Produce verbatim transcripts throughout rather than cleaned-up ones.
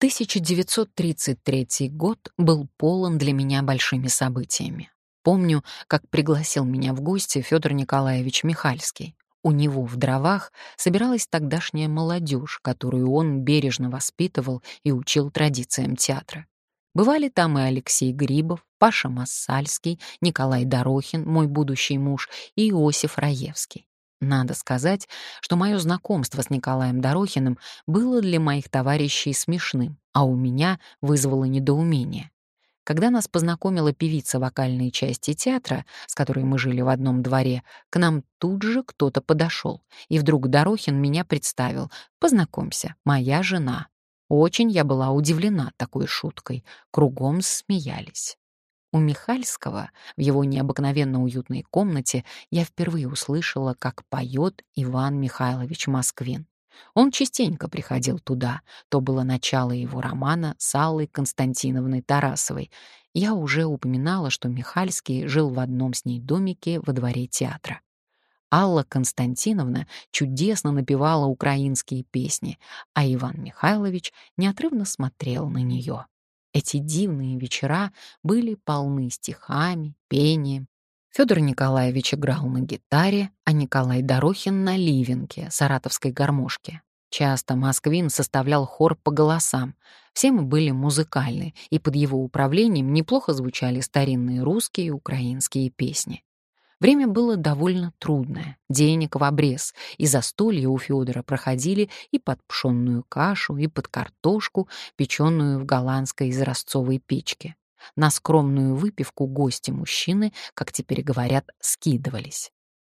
тысяча девятьсот тридцать третий год был полон для меня большими событиями. Помню, как пригласил меня в гости Федор Николаевич Михальский. У него в Дровах собиралась тогдашняя молодежь, которую он бережно воспитывал и учил традициям театра. Бывали там и Алексей Грибов, Паша Массальский, Николай Дорохин, мой будущий муж, и Иосиф Раевский. Надо сказать, что мое знакомство с Николаем Дорохиным было для моих товарищей смешным, а у меня вызвало недоумение. Когда нас познакомила певица вокальной части театра, с которой мы жили в одном дворе, к нам тут же кто-то подошел, и вдруг Дорохин меня представил: «Познакомься, моя жена». Очень я была удивлена такой шуткой, кругом смеялись. У Михальского, в его необыкновенно уютной комнате, я впервые услышала, как поет Иван Михайлович Москвин. Он частенько приходил туда, то было начало его романа с Аллой Константиновной Тарасовой. Я уже упоминала, что Михальский жил в одном с ней домике во дворе театра. Алла Константиновна чудесно напевала украинские песни, а Иван Михайлович неотрывно смотрел на нее. Эти дивные вечера были полны стихами, пением. Федор Николаевич играл на гитаре, а Николай Дорохин — на ливенке, саратовской гармошке. Часто Москвин составлял хор по голосам. Все мы были музыкальны, и под его управлением неплохо звучали старинные русские и украинские песни. Время было довольно трудное, денег в обрез, и застолья у Федора проходили и под пшенную кашу, и под картошку, печеную в голландской изразцовой печке. На скромную выпивку гости-мужчины, как теперь говорят, скидывались.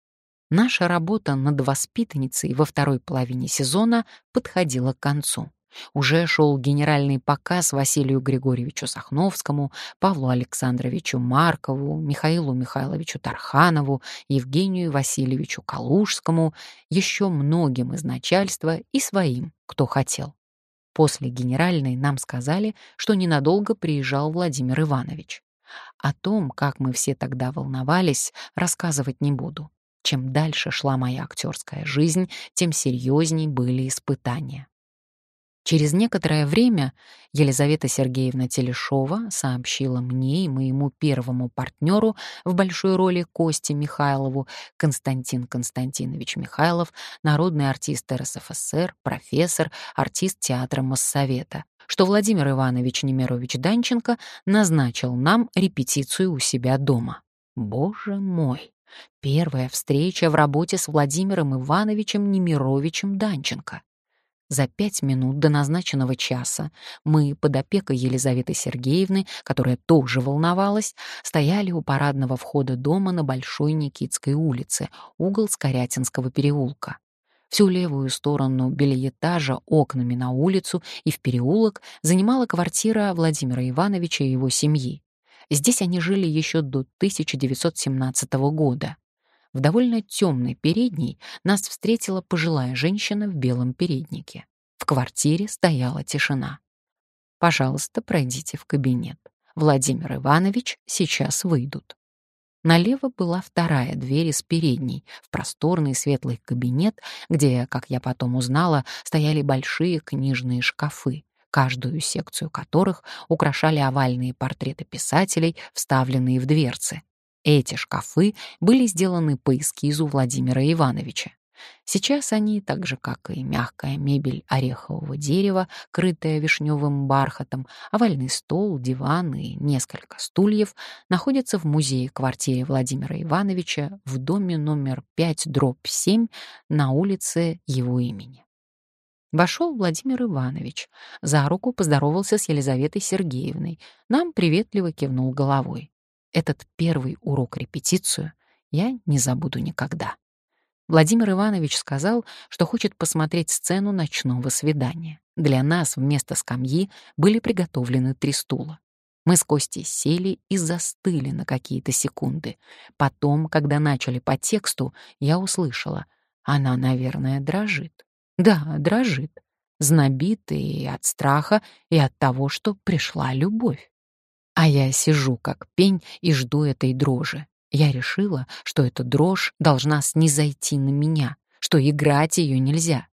Наша работа над воспитанницей во второй половине сезона подходила к концу. Уже шел генеральный показ Василию Григорьевичу Сахновскому, Павлу Александровичу Маркову, Михаилу Михайловичу Тарханову, Евгению Васильевичу Калужскому, еще многим из начальства и своим, кто хотел. После генеральной нам сказали, что ненадолго приезжал Владимир Иванович. О том, как мы все тогда волновались, рассказывать не буду. Чем дальше шла моя актерская жизнь, тем серьезней были испытания. Через некоторое время Елизавета Сергеевна Телешова сообщила мне и моему первому партнеру в большой роли Косте Михайлову, Константин Константинович Михайлов, народный артист эр эс эф эс эр, профессор, артист театра Моссовета, что Владимир Иванович Немирович Данченко назначил нам репетицию у себя дома. Боже мой! Первая встреча в работе с Владимиром Ивановичем Немировичем Данченко. За пять минут до назначенного часа мы под опекой Елизаветы Сергеевны, которая тоже волновалась, стояли у парадного входа дома на Большой Никитской улице, угол Скорятинского переулка. Всю левую сторону бельэтажа окнами на улицу и в переулок занимала квартира Владимира Ивановича и его семьи. Здесь они жили еще до тысяча девятьсот семнадцатого года. В довольно темной передней нас встретила пожилая женщина в белом переднике. В квартире стояла тишина. «Пожалуйста, пройдите в кабинет. Владимир Иванович сейчас выйдут». Налево была вторая дверь из передней, в просторный светлый кабинет, где, как я потом узнала, стояли большие книжные шкафы, каждую секцию которых украшали овальные портреты писателей, вставленные в дверцы. Эти шкафы были сделаны по эскизу Владимира Ивановича. Сейчас они, так же как и мягкая мебель орехового дерева, крытая вишневым бархатом, овальный стол, диван и несколько стульев, находятся в музее-квартире Владимира Ивановича в доме номер пять дробь семь на улице его имени. Вошел Владимир Иванович, за руку поздоровался с Елизаветой Сергеевной, нам приветливо кивнул головой. Этот первый урок-репетицию я не забуду никогда. Владимир Иванович сказал, что хочет посмотреть сцену ночного свидания. Для нас вместо скамьи были приготовлены три стула. Мы с Костей сели и застыли на какие-то секунды. Потом, когда начали по тексту, я услышала: она, наверное, дрожит. Да, дрожит. Знобит и от страха, и от того, что пришла любовь. А я сижу как пень и жду этой дрожи. Я решила, что эта дрожь должна снизойти на меня, что играть ее нельзя.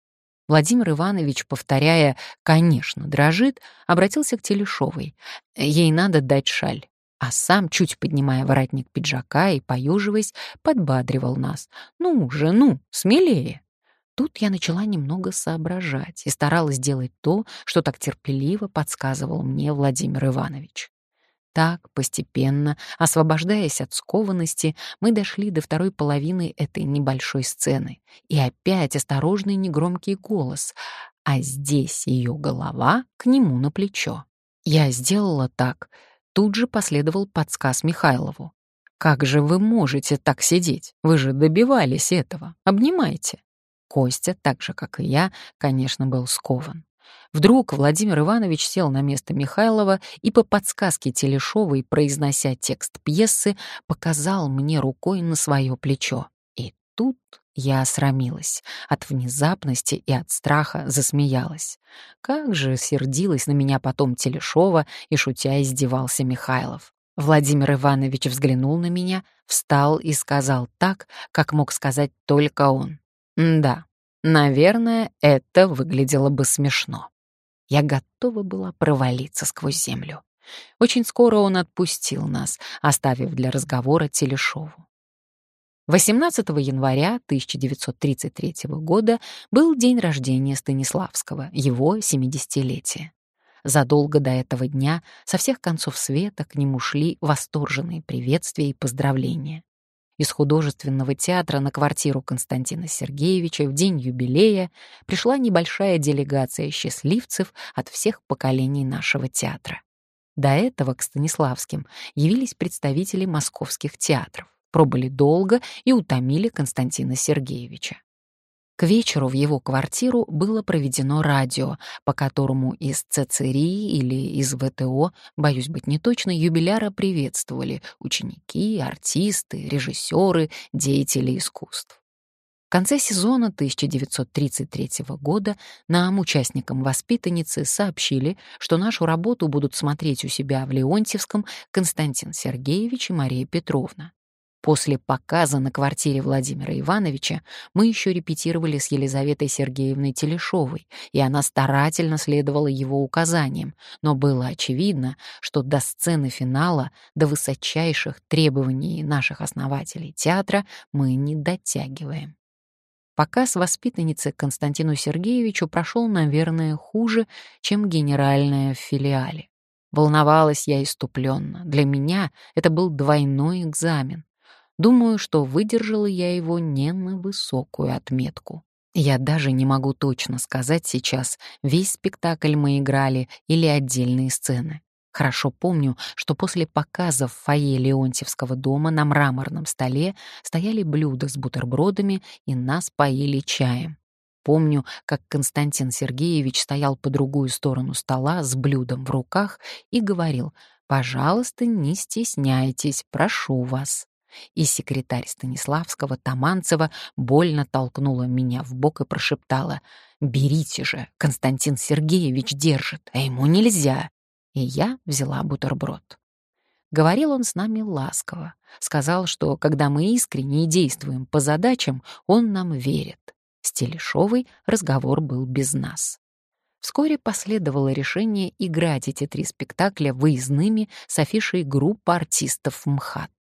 Владимир Иванович, повторяя «конечно, дрожит», обратился к Телешовой. Ей надо дать шаль. А сам, чуть поднимая воротник пиджака и поюживаясь, подбадривал нас. «Ну уже, ну, смелее!» Тут я начала немного соображать и старалась делать то, что так терпеливо подсказывал мне Владимир Иванович. Так, постепенно, освобождаясь от скованности, мы дошли до второй половины этой небольшой сцены. И опять осторожный негромкий голос, а здесь ее голова к нему на плечо. Я сделала так. Тут же последовал подсказ Михайлову. «Как же вы можете так сидеть? Вы же добивались этого. Обнимайте». Костя, так же, как и я, конечно, был скован. Вдруг Владимир Иванович сел на место Михайлова и по подсказке Телешовой, произнося текст пьесы, показал мне рукой на свое плечо. И тут я осрамилась. От внезапности и от страха засмеялась. Как же сердилась на меня потом Телешова и, шутя, издевался Михайлов. Владимир Иванович взглянул на меня, встал и сказал так, как мог сказать только он. Да, наверное, это выглядело бы смешно. Я готова была провалиться сквозь землю. Очень скоро он отпустил нас, оставив для разговора Телешову. восемнадцатого января тысяча девятьсот тридцать третьего года был день рождения Станиславского, его семидесятилетие. Задолго до этого дня со всех концов света к нему шли восторженные приветствия и поздравления. Из художественного театра на квартиру Константина Сергеевича в день юбилея пришла небольшая делегация счастливцев от всех поколений нашего театра. До этого к Станиславским явились представители московских театров, пробыли долго и утомили Константина Сергеевича. К вечеру в его квартиру было проведено радио, по которому из ЦЦРИ или из ВТО, боюсь быть неточной, юбиляра приветствовали ученики, артисты, режиссеры, деятели искусств. В конце сезона тысяча девятьсот тридцать третьего года нам, участникам воспитанницы, сообщили, что нашу работу будут смотреть у себя в Леонтьевском Константин Сергеевич и Мария Петровна. После показа на квартире Владимира Ивановича мы еще репетировали с Елизаветой Сергеевной Телешовой, и она старательно следовала его указаниям, но было очевидно, что до сцены финала, до высочайших требований наших основателей театра мы не дотягиваем. Показ воспитанницы Константину Сергеевичу прошел, наверное, хуже, чем генеральная в филиале. Волновалась я иступленно. Для меня это был двойной экзамен. Думаю, что выдержала я его не на высокую отметку. Я даже не могу точно сказать сейчас, весь спектакль мы играли или отдельные сцены. Хорошо помню, что после показа в фойе Леонтьевского дома на мраморном столе стояли блюда с бутербродами и нас поили чаем. Помню, как Константин Сергеевич стоял по другую сторону стола с блюдом в руках и говорил: «Пожалуйста, не стесняйтесь, прошу вас». И секретарь Станиславского, Таманцева, больно толкнула меня в бок и прошептала: «Берите же, Константин Сергеевич держит, а ему нельзя». И я взяла бутерброд. Говорил он с нами ласково. Сказал, что когда мы искренне действуем по задачам, он нам верит. С Телешовой разговор был без нас. Вскоре последовало решение играть эти три спектакля выездными с афишей группы артистов МХАТ.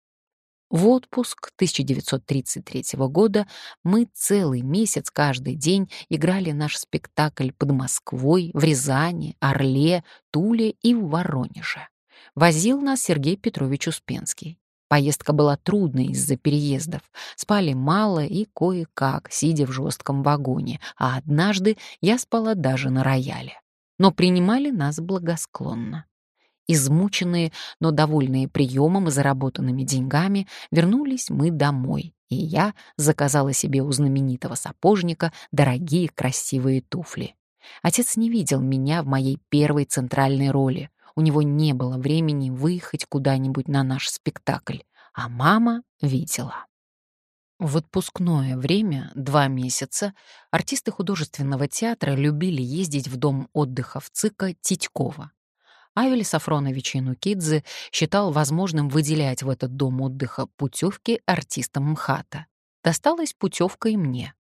В отпуск тысяча девятьсот тридцать третьего года мы целый месяц каждый день играли наш спектакль под Москвой, в Рязани, Орле, Туле и в Воронеже. Возил нас Сергей Петрович Успенский. Поездка была трудной из-за переездов. Спали мало и кое-как, сидя в жестком вагоне, а однажды я спала даже на рояле. Но принимали нас благосклонно. Измученные, но довольные приемом и заработанными деньгами, вернулись мы домой, и я заказала себе у знаменитого сапожника дорогие красивые туфли. Отец не видел меня в моей первой центральной роли. У него не было времени выехать куда-нибудь на наш спектакль, а мама видела. В отпускное время, два месяца, артисты художественного театра любили ездить в дом отдыха в ЦИКа Титькова. Авель Сафронович Янукидзе считал возможным выделять в этот дом отдыха путевки артистам МХАТа. Досталась путевка и мне.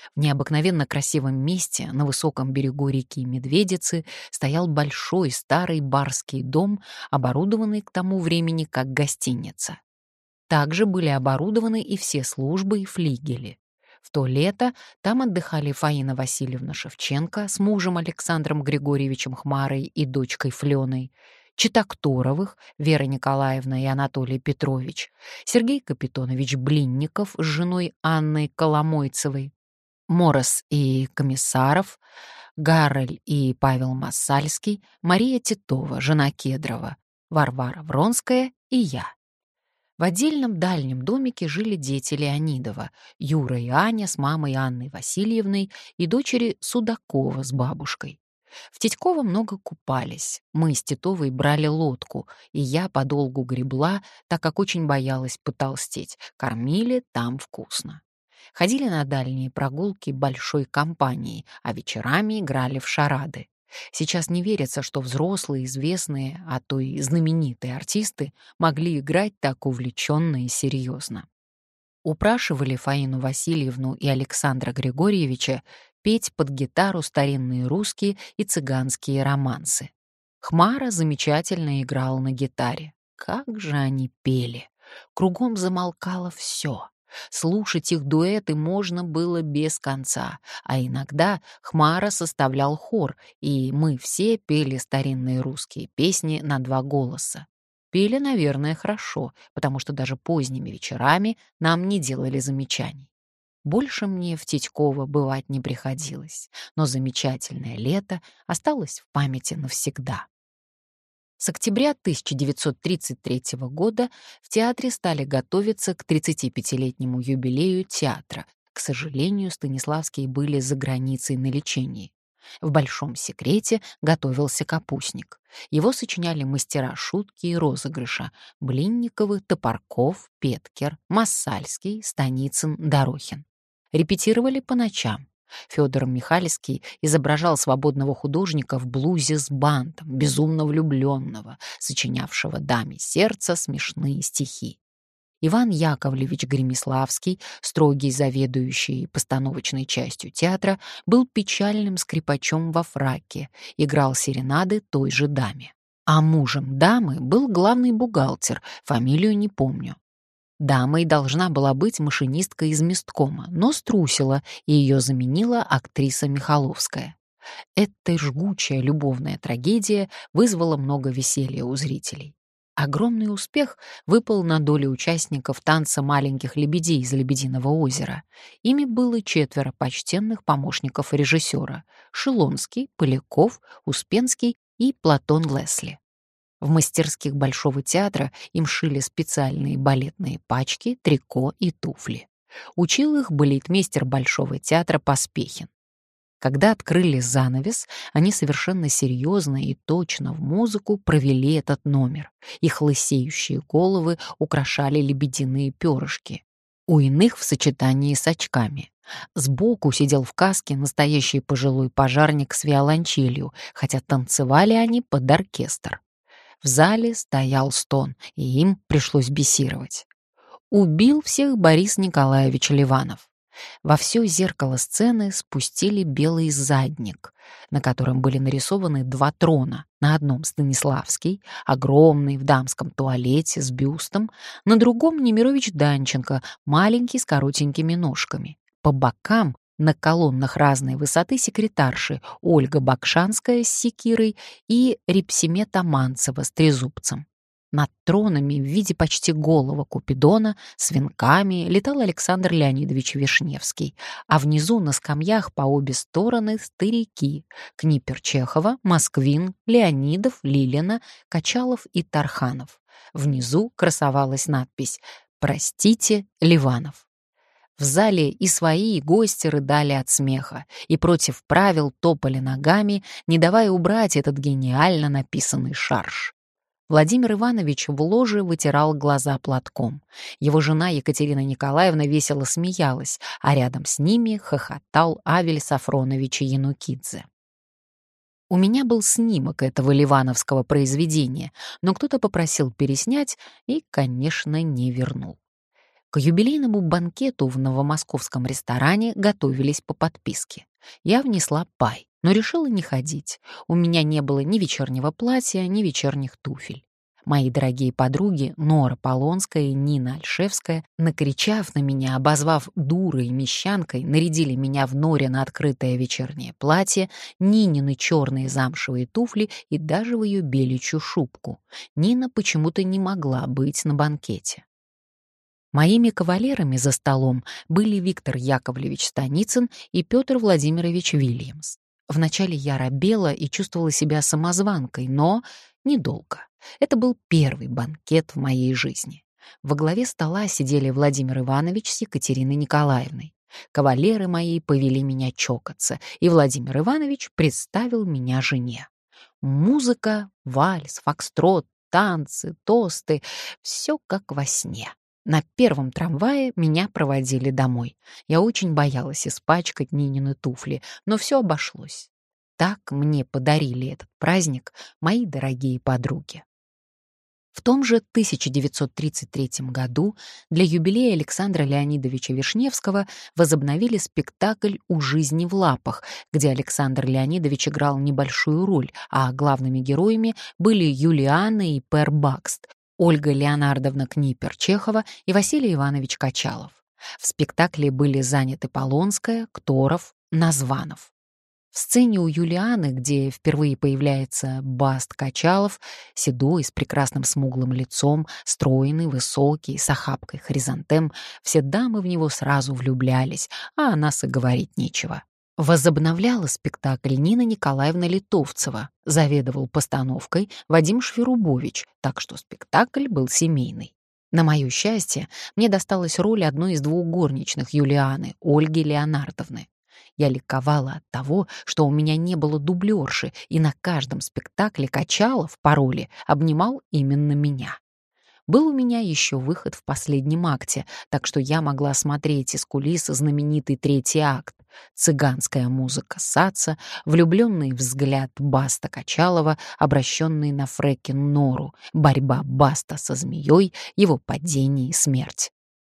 В необыкновенно красивом месте на высоком берегу реки Медведицы стоял большой старый барский дом, оборудованный к тому времени как гостиница. Также были оборудованы и все службы и флигели. В то лето там отдыхали Фаина Васильевна Шевченко с мужем Александром Григорьевичем Хмарой и дочкой Фленой, чета Кторовых, Вера Николаевна и Анатолий Петрович, Сергей Капитонович Блинников с женой Анной Коломойцевой, Морос и Комиссаров, Гаррель и Павел Массальский, Мария Титова, жена Кедрова, Варвара Вронская и я. В отдельном дальнем домике жили дети Леонидова, Юра и Аня с мамой Анной Васильевной и дочери Судакова с бабушкой. В Титьково много купались. Мы с Титовой брали лодку, и я подолгу гребла, так как очень боялась потолстеть. Кормили там вкусно. Ходили на дальние прогулки большой компанией, а вечерами играли в шарады. Сейчас не верится, что взрослые, известные, а то и знаменитые артисты могли играть так увлеченно и серьезно. Упрашивали Фаину Васильевну и Александра Григорьевича петь под гитару старинные русские и цыганские романсы. Хмара замечательно играл на гитаре. Как же они пели! Кругом замолкало все. Слушать их дуэты можно было без конца, а иногда Хмара составлял хор, и мы все пели старинные русские песни на два голоса. Пели, наверное, хорошо, потому что даже поздними вечерами нам не делали замечаний. Больше мне в Титьково бывать не приходилось, но замечательное лето осталось в памяти навсегда. С октября тысяча девятьсот тридцать третьего года в театре стали готовиться к тридцатипятилетнему юбилею театра. К сожалению, Станиславские были за границей на лечении. В большом секрете готовился капустник. Его сочиняли мастера шутки и розыгрыша: Блинниковы, Топорков, Петкер, Массальский, Станицын, Дорохин. Репетировали по ночам. Федор Михальский изображал свободного художника в блузе с бантом, безумно влюбленного, сочинявшего даме сердца смешные стихи. Иван Яковлевич Гремиславский, строгий заведующий постановочной частью театра, был печальным скрипачом во фраке, играл серенады той же даме. А мужем дамы был главный бухгалтер, фамилию не помню. Дамой должна была быть машинистка из месткома, но струсила, и ее заменила актриса Михаловская. Эта жгучая любовная трагедия вызвала много веселья у зрителей. Огромный успех выпал на долю участников танца маленьких лебедей из «Лебединого озера». Ими было четверо почтенных помощников режиссера: Шилонский, Поляков, Успенский и Платон Лесли. В мастерских Большого театра им шили специальные балетные пачки, трико и туфли. Учил их балетмейстер Большого театра Поспехин. Когда открыли занавес, они совершенно серьезно и точно в музыку провели этот номер. Их лысеющие головы украшали лебединые перышки. У иных в сочетании с очками. Сбоку сидел в каске настоящий пожилой пожарник с виолончелью, хотя танцевали они под оркестр. В зале стоял стон, и им пришлось бисировать. Убил всех Борис Николаевич Ливанов. Во все зеркало сцены спустили белый задник, на котором были нарисованы два трона. На одном Станиславский, огромный, в дамском туалете, с бюстом, на другом Немирович Данченко, маленький, с коротенькими ножками. По бокам на колоннах разной высоты секретарши Ольга Бакшанская с секирой и Репсимета Манцева с трезубцем. Над тронами в виде почти голого Купидона с венками летал Александр Леонидович Вишневский, а внизу на скамьях по обе стороны старики: Книпер Чехова, Москвин, Леонидов, Лилина, Качалов и Тарханов. Внизу красовалась надпись «Простите, Ливанов». В зале и свои, и гости рыдали от смеха и против правил топали ногами, не давая убрать этот гениально написанный шарж. Владимир Иванович в ложе вытирал глаза платком. Его жена Екатерина Николаевна весело смеялась, а рядом с ними хохотал Авель Сафронович Янукидзе. У меня был снимок этого ливановского произведения, но кто-то попросил переснять и, конечно, не вернул. К юбилейному банкету в новомосковском ресторане готовились по подписке. Я внесла пай, но решила не ходить. У меня не было ни вечернего платья, ни вечерних туфель. Мои дорогие подруги Нора Полонская и Нина Альшевская, накричав на меня, обозвав дурой и мещанкой, нарядили меня в Норе на открытое вечернее платье, Нинины черные замшевые туфли и даже в ее беличью шубку. Нина почему-то не могла быть на банкете. Моими кавалерами за столом были Виктор Яковлевич Станицын и Петр Владимирович Вильямс. Вначале я робела и чувствовала себя самозванкой, но недолго. Это был первый банкет в моей жизни. Во главе стола сидели Владимир Иванович с Екатериной Николаевной. Кавалеры мои повели меня чокаться, и Владимир Иванович представил меня жене. Музыка, вальс, фокстрот, танцы, тосты — все как во сне. На первом трамвае меня проводили домой. Я очень боялась испачкать Нинины туфли, но все обошлось. Так мне подарили этот праздник мои дорогие подруги. В том же тысяча девятьсот тридцать третьем году для юбилея Александра Леонидовича Вишневского возобновили спектакль «У жизни в лапах», где Александр Леонидович играл небольшую роль, а главными героями были Юлиана и Пер Бакст, Ольга Леонардовна Книпер-Чехова и Василий Иванович Качалов. В спектакле были заняты Полонская, Кторов, Названов. В сцене у Юлианы, где впервые появляется Баст Качалов, седой, с прекрасным смуглым лицом, стройный, высокий, с охапкой хризантем, все дамы в него сразу влюблялись, а о нас и говорить нечего. Возобновляла спектакль Нина Николаевна Литовцева, заведовал постановкой Вадим Шверубович, так что спектакль был семейный. На мое счастье, мне досталась роль одной из двух горничных Юлианы, Ольги Леонардовны. Я ликовала от того, что у меня не было дублерши, и на каждом спектакле Качалов по роли обнимал именно меня. Был у меня еще выход в последнем акте, так что я могла смотреть из кулис знаменитый третий акт. Цыганская музыка Саца, влюбленный взгляд Баста Качалова, обращенный на Фрекин Нору, борьба Баста со змеей, его падение и смерть.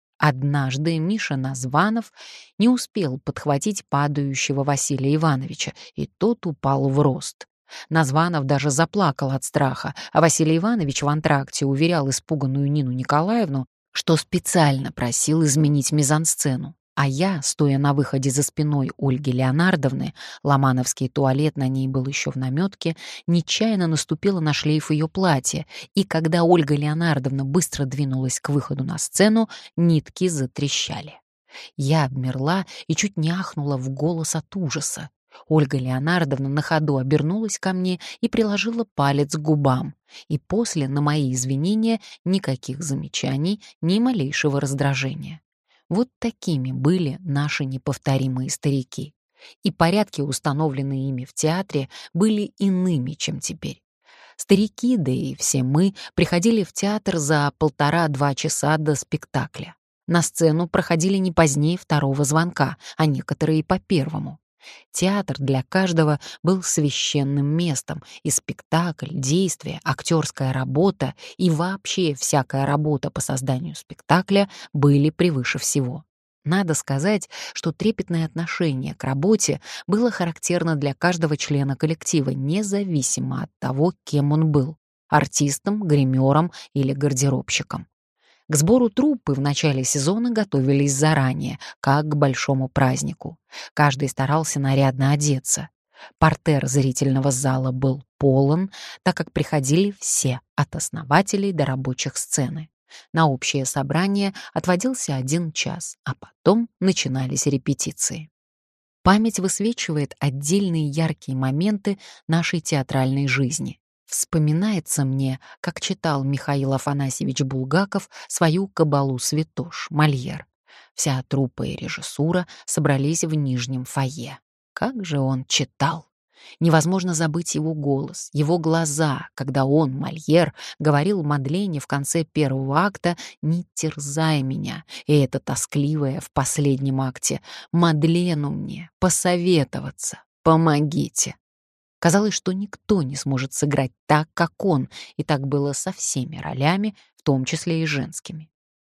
Однажды Миша Названов не успел подхватить падающего Василия Ивановича, и тот упал в рост. Названов даже заплакал от страха, а Василий Иванович в антракте уверял испуганную Нину Николаевну, что специально просил изменить мизансцену. А я, стоя на выходе за спиной Ольги Леонардовны, ломановский туалет на ней был еще в наметке, нечаянно наступила на шлейф ее платья, и когда Ольга Леонардовна быстро двинулась к выходу на сцену, нитки затрещали. Я обмерла и чуть не ахнула в голос от ужаса. Ольга Леонардовна на ходу обернулась ко мне и приложила палец к губам. И после, на мои извинения, никаких замечаний, ни малейшего раздражения. Вот такими были наши неповторимые старики. И порядки, установленные ими в театре, были иными, чем теперь. Старики, да и все мы, приходили в театр за полтора-два часа до спектакля. На сцену проходили не позднее второго звонка, а некоторые и по первому. Театр для каждого был священным местом, и спектакль, действие, актерская работа и вообще всякая работа по созданию спектакля были превыше всего. Надо сказать, что трепетное отношение к работе было характерно для каждого члена коллектива, независимо от того, кем он был — артистом, гримером или гардеробщиком. К сбору труппы в начале сезона готовились заранее, как к большому празднику. Каждый старался нарядно одеться. Партер зрительного зала был полон, так как приходили все, от основателей до рабочих сцены. На общее собрание отводился один час, а потом начинались репетиции. Память высвечивает отдельные яркие моменты нашей театральной жизни. Вспоминается мне, как читал Михаил Афанасьевич Булгаков свою «Кабалу Святош» Мольер. Вся труппа и режиссура собрались в нижнем фойе. Как же он читал! Невозможно забыть его голос, его глаза, когда он, Мольер, говорил Мадлене в конце первого акта «Не терзай меня», и это тоскливое в последнем акте «Мадлену мне посоветоваться, помогите». Казалось, что никто не сможет сыграть так, как он, и так было со всеми ролями, в том числе и женскими.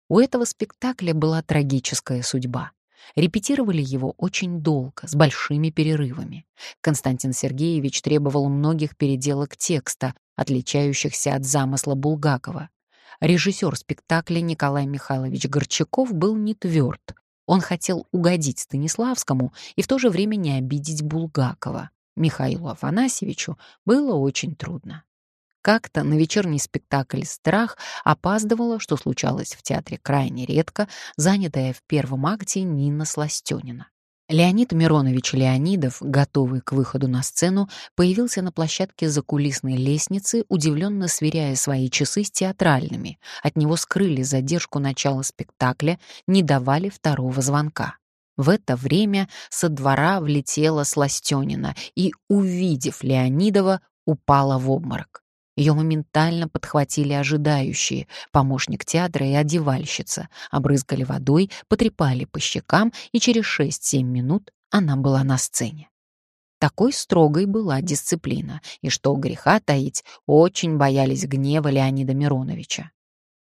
У этого спектакля была трагическая судьба. Репетировали его очень долго, с большими перерывами. Константин Сергеевич требовал многих переделок текста, отличающихся от замысла Булгакова. Режиссер спектакля Николай Михайлович Горчаков был не тверд. Он хотел угодить Станиславскому и в то же время не обидеть Булгакова. Михаилу Афанасьевичу было очень трудно. Как-то на вечерний спектакль «Страх» опаздывала, что случалось в театре крайне редко, занятая в первом акте Нина Сластёнина. Леонид Миронович Леонидов, готовый к выходу на сцену, появился на площадке закулисной лестницы, удивленно сверяя свои часы с театральными. От него скрыли задержку начала спектакля, не давали второго звонка. В это время со двора влетела Сластёнина и, увидев Леонидова, упала в обморок. Ее моментально подхватили ожидающие, помощник театра и одевальщица, обрызгали водой, потрепали по щекам, и через шесть-семь минут она была на сцене. Такой строгой была дисциплина, и, что греха таить, очень боялись гнева Леонида Мироновича.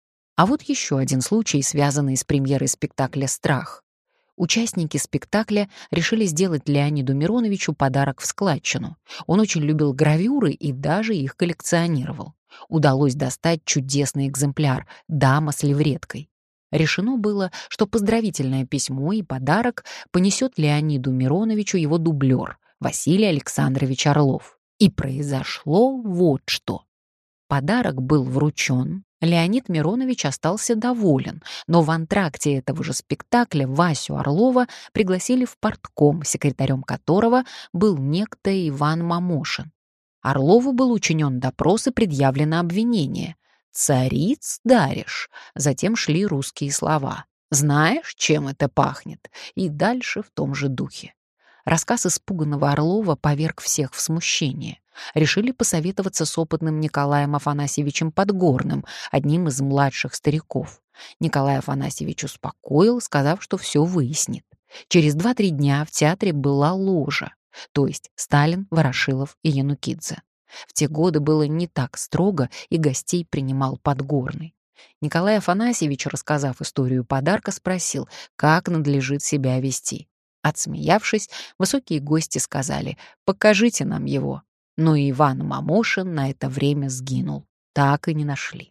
А вот еще один случай, связанный с премьерой спектакля «Страх». Участники спектакля решили сделать Леониду Мироновичу подарок в складчину. Он очень любил гравюры и даже их коллекционировал. Удалось достать чудесный экземпляр «Дама с левреткой». Решено было, что поздравительное письмо и подарок понесет Леониду Мироновичу его дублер Василий Александрович Орлов. И произошло вот что. Подарок был вручен, Леонид Миронович остался доволен, но в антракте этого же спектакля Васю Орлова пригласили в партком, секретарем которого был некто Иван Мамошин. Орлову был учинен допрос и предъявлено обвинение. «Цариц даришь», затем шли русские слова. «Знаешь, чем это пахнет?» И дальше в том же духе. Рассказ испуганного Орлова поверг всех в смущение. Решили посоветоваться с опытным Николаем Афанасьевичем Подгорным, одним из младших стариков. Николай Афанасьевич успокоил, сказав, что все выяснит. Через два-три дня в театре была ложа, то есть Сталин, Ворошилов и Янукидзе. В те годы было не так строго, и гостей принимал Подгорный. Николай Афанасьевич, рассказав историю подарка, спросил, как надлежит себя вести. Отсмеявшись, высокие гости сказали: «Покажите нам его». Но Иван Мамошин на это время сгинул. Так и не нашли.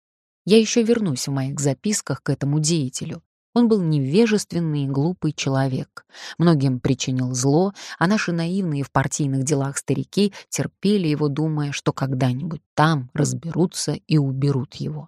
Я еще вернусь в моих записках к этому деятелю. Он был невежественный и глупый человек. Многим причинил зло, а наши наивные в партийных делах старики терпели его, думая, что когда-нибудь там разберутся и уберут его.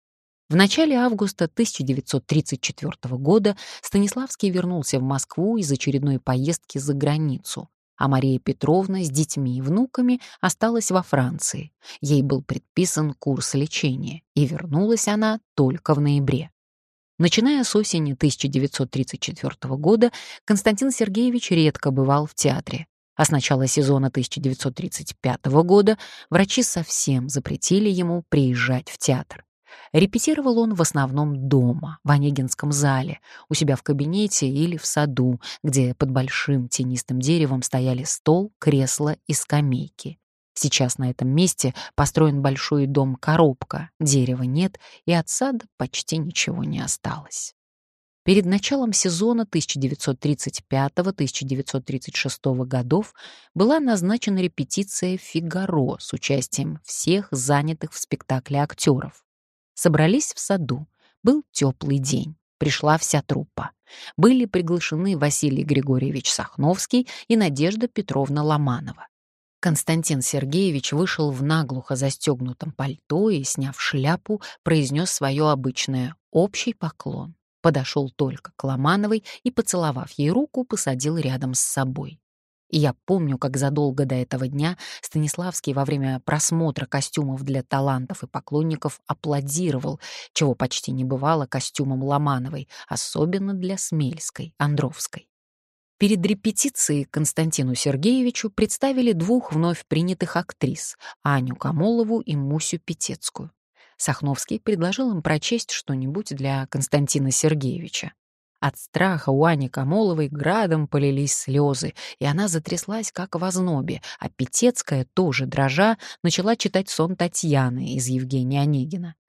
В начале августа тысяча девятьсот тридцать четвёртого года Станиславский вернулся в Москву из очередной поездки за границу, а Мария Петровна с детьми и внуками осталась во Франции. Ей был предписан курс лечения, и вернулась она только в ноябре. Начиная с осени тысяча девятьсот тридцать четвёртого года Константин Сергеевич редко бывал в театре, а с начала сезона тысяча девятьсот тридцать пятого года врачи совсем запретили ему приезжать в театр. Репетировал он в основном дома, в Онегинском зале, у себя в кабинете или в саду, где под большим тенистым деревом стояли стол, кресло и скамейки. Сейчас на этом месте построен большой дом-коробка, дерева нет, и от сада почти ничего не осталось. Перед началом сезона тысяча девятьсот тридцать пятого — тысяча девятьсот тридцать шестого годов была назначена репетиция «Фигаро» с участием всех занятых в спектакле актеров. Собрались в саду. Был теплый день. Пришла вся труппа. Были приглашены Василий Григорьевич Сахновский и Надежда Петровна Ломанова. Константин Сергеевич вышел в наглухо застегнутом пальто и, сняв шляпу, произнес свое обычное «общий поклон». Подошел только к Ломановой и, поцеловав ей руку, посадил рядом с собой. И я помню, как задолго до этого дня Станиславский во время просмотра костюмов для талантов и поклонников аплодировал, чего почти не бывало костюмам Ломановой, особенно для Смельской, Андровской. Перед репетицией Константину Сергеевичу представили двух вновь принятых актрис — Аню Камолову и Мусю Петецкую. Сахновский предложил им прочесть что-нибудь для Константина Сергеевича. От страха у Ани Камоловой градом полились слезы, и она затряслась, как в ознобе, а Петецкая, тоже дрожа, начала читать сон Татьяны из Евгения Онегина.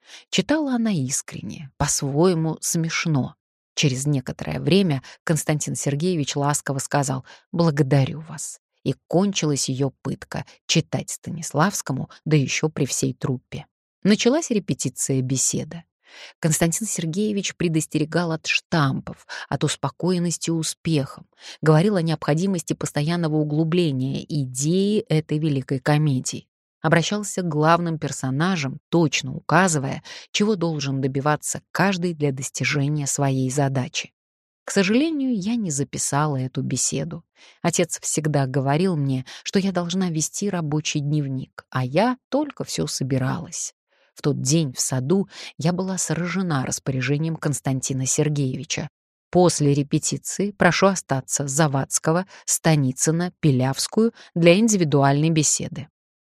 Читала она искренне, по-своему смешно. Через некоторое время Константин Сергеевич ласково сказал «Благодарю вас». И кончилась ее пытка — читать Станиславскому, да еще при всей труппе. Началась репетиция беседы. Константин Сергеевич предостерегал от штампов, от успокоенности успехом, говорил о необходимости постоянного углубления идеи этой великой комедии. Обращался к главным персонажам, точно указывая, чего должен добиваться каждый для достижения своей задачи. К сожалению, я не записала эту беседу. Отец всегда говорил мне, что я должна вести рабочий дневник, а я только все собиралась. В тот день в саду я была сражена распоряжением Константина Сергеевича. После репетиции прошу остаться Завадского, Станицына, Пилявскую для индивидуальной беседы.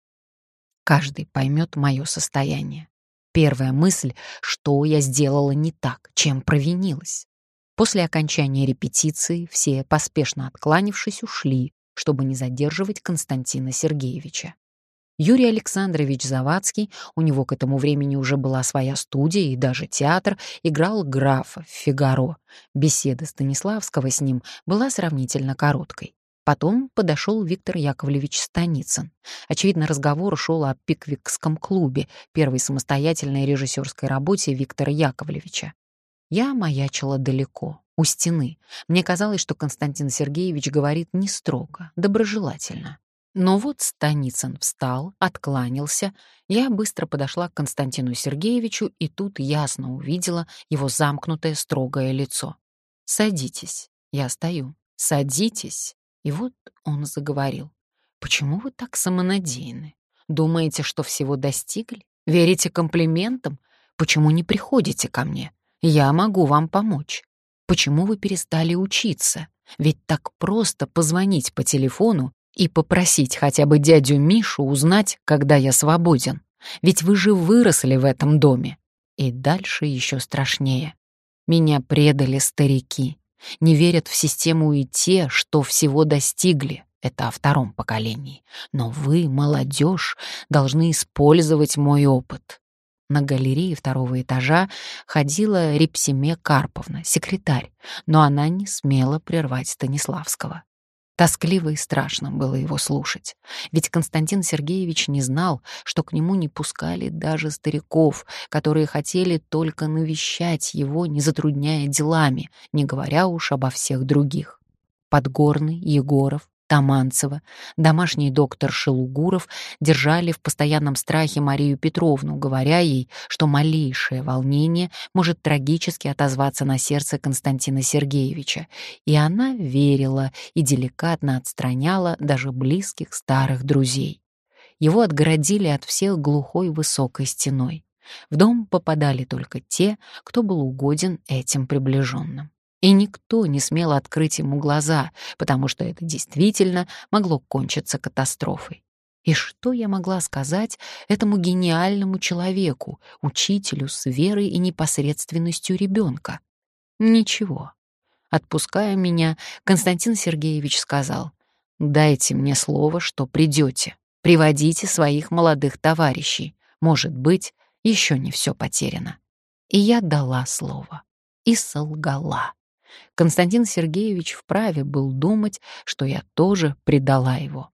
Каждый поймет мое состояние. Первая мысль, что я сделала не так, чем провинилась. После окончания репетиции все, поспешно откланившись, ушли, чтобы не задерживать Константина Сергеевича. Юрий Александрович Завадский, у него к этому времени уже была своя студия и даже театр, играл графа в «Фигаро». Беседа Станиславского с ним была сравнительно короткой. Потом подошел Виктор Яковлевич Станицын. Очевидно, разговор шел о Пиквикском клубе, первой самостоятельной режиссерской работе Виктора Яковлевича. Я маячила далеко, у стены. Мне казалось, что Константин Сергеевич говорит не строго, доброжелательно. Но вот Станицын встал, откланялся. Я быстро подошла к Константину Сергеевичу и тут ясно увидела его замкнутое строгое лицо. «Садитесь». Я стою. «Садитесь». И вот он заговорил. «Почему вы так самонадеянны? Думаете, что всего достигли? Верите комплиментам? Почему не приходите ко мне? Я могу вам помочь. Почему вы перестали учиться? Ведь так просто позвонить по телефону и попросить хотя бы дядю Мишу узнать, когда я свободен. Ведь вы же выросли в этом доме». И дальше еще страшнее. Меня предали старики. Не верят в систему и те, что всего достигли. Это о втором поколении. Но вы, молодежь, должны использовать мой опыт. На галерее второго этажа ходила Репсиме Карповна, секретарь, но она не смела прервать Станиславского. Тоскливо и страшно было его слушать, ведь Константин Сергеевич не знал, что к нему не пускали даже стариков, которые хотели только навещать его, не затрудняя делами, не говоря уж обо всех других. Подгорный, Егоров, Таманцева, домашний доктор Шелугуров держали в постоянном страхе Марию Петровну, говоря ей, что малейшее волнение может трагически отозваться на сердце Константина Сергеевича, и она верила и деликатно отстраняла даже близких старых друзей. Его отгородили от всех глухой высокой стеной. В дом попадали только те, кто был угоден этим приближенным. И никто не смел открыть ему глаза, потому что это действительно могло кончиться катастрофой. И что я могла сказать этому гениальному человеку, учителю с верой и непосредственностью ребенка? Ничего. Отпуская меня, Константин Сергеевич сказал: «Дайте мне слово, что придете. Приводите своих молодых товарищей. Может быть, еще не все потеряно». И я дала слово. И солгала. Константин Сергеевич вправе был думать, что я тоже предала его.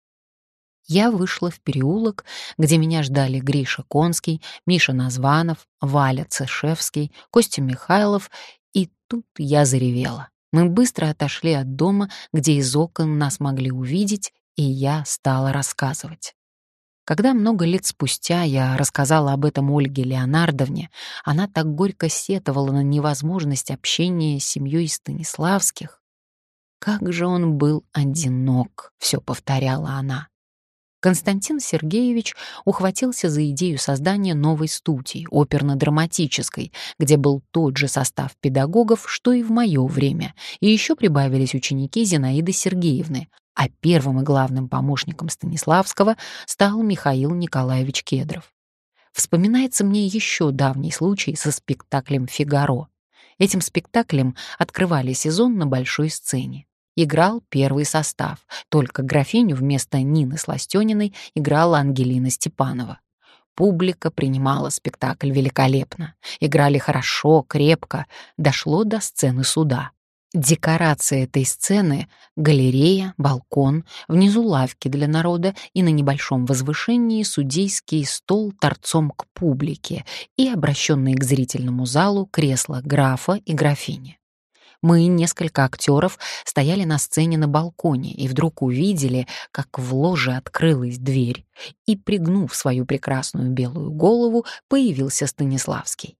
Я вышла в переулок, где меня ждали Гриша Конский, Миша Названов, Валя Цешевский, Костя Михайлов, и тут я заревела. Мы быстро отошли от дома, где из окон нас могли увидеть, и я стала рассказывать. Когда много лет спустя я рассказала об этом Ольге Леонардовне, она так горько сетовала на невозможность общения с семьей Станиславских. «Как же он был одинок», — все повторяла она. Константин Сергеевич ухватился за идею создания новой студии, оперно-драматической, где был тот же состав педагогов, что и в мое время, и еще прибавились ученики Зинаиды Сергеевны, а первым и главным помощником Станиславского стал Михаил Николаевич Кедров. Вспоминается мне еще давний случай со спектаклем «Фигаро». Этим спектаклем открывали сезон на большой сцене. Играл первый состав, только графиню вместо Нины Сластёниной играла Ангелина Степанова. Публика принимала спектакль великолепно. Играли хорошо, крепко. Дошло до сцены суда. Декорация этой сцены — галерея, балкон, внизу лавки для народа и на небольшом возвышении судейский стол торцом к публике и обращенные к зрительному залу кресла графа и графини. Мы, несколько актеров, стояли на сцене на балконе и вдруг увидели, как в ложе открылась дверь, и, пригнув свою прекрасную белую голову, появился Станиславский.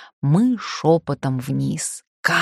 Мы шепотом вниз: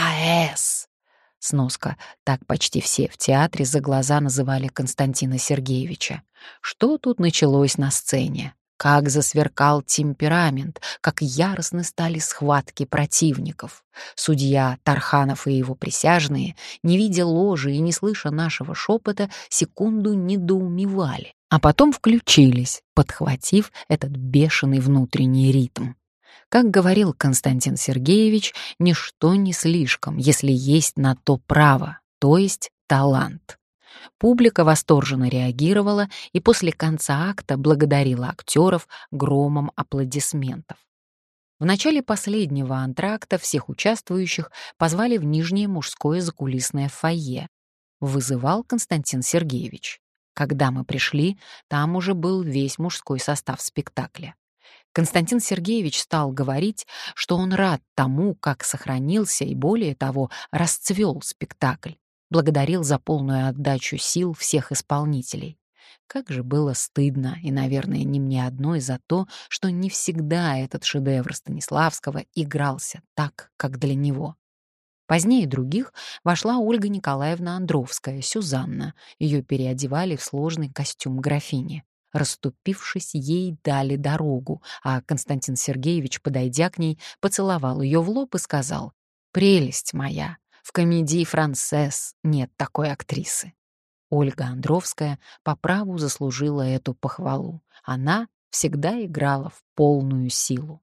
«КС!» Сноска. Так почти все в театре за глаза называли Константина Сергеевича. Что тут началось на сцене? Как засверкал темперамент, как яростны стали схватки противников. Судья Тарханов и его присяжные, не видя ложи и не слыша нашего шепота, секунду недоумевали, а потом включились, подхватив этот бешеный внутренний ритм. Как говорил Константин Сергеевич, ничто не слишком, если есть на то право, то есть талант. Публика восторженно реагировала и после конца акта благодарила актеров громом аплодисментов. В начале последнего антракта всех участвующих позвали в нижнее мужское закулисное фойе. Вызывал Константин Сергеевич. Когда мы пришли, там уже был весь мужской состав спектакля. Константин Сергеевич стал говорить, что он рад тому, как сохранился и, более того, расцвел спектакль. Благодарил за полную отдачу сил всех исполнителей. Как же было стыдно, и, наверное, не мне одной, за то, что не всегда этот шедевр Станиславского игрался так, как для него. Позднее других вошла Ольга Николаевна Андровская, Сюзанна. Ее переодевали в сложный костюм графини. Расступившись, ей дали дорогу, а Константин Сергеевич, подойдя к ней, поцеловал ее в лоб и сказал: «Прелесть моя! В комедии «Францесс» нет такой актрисы». Ольга Андровская по праву заслужила эту похвалу. Она всегда играла в полную силу.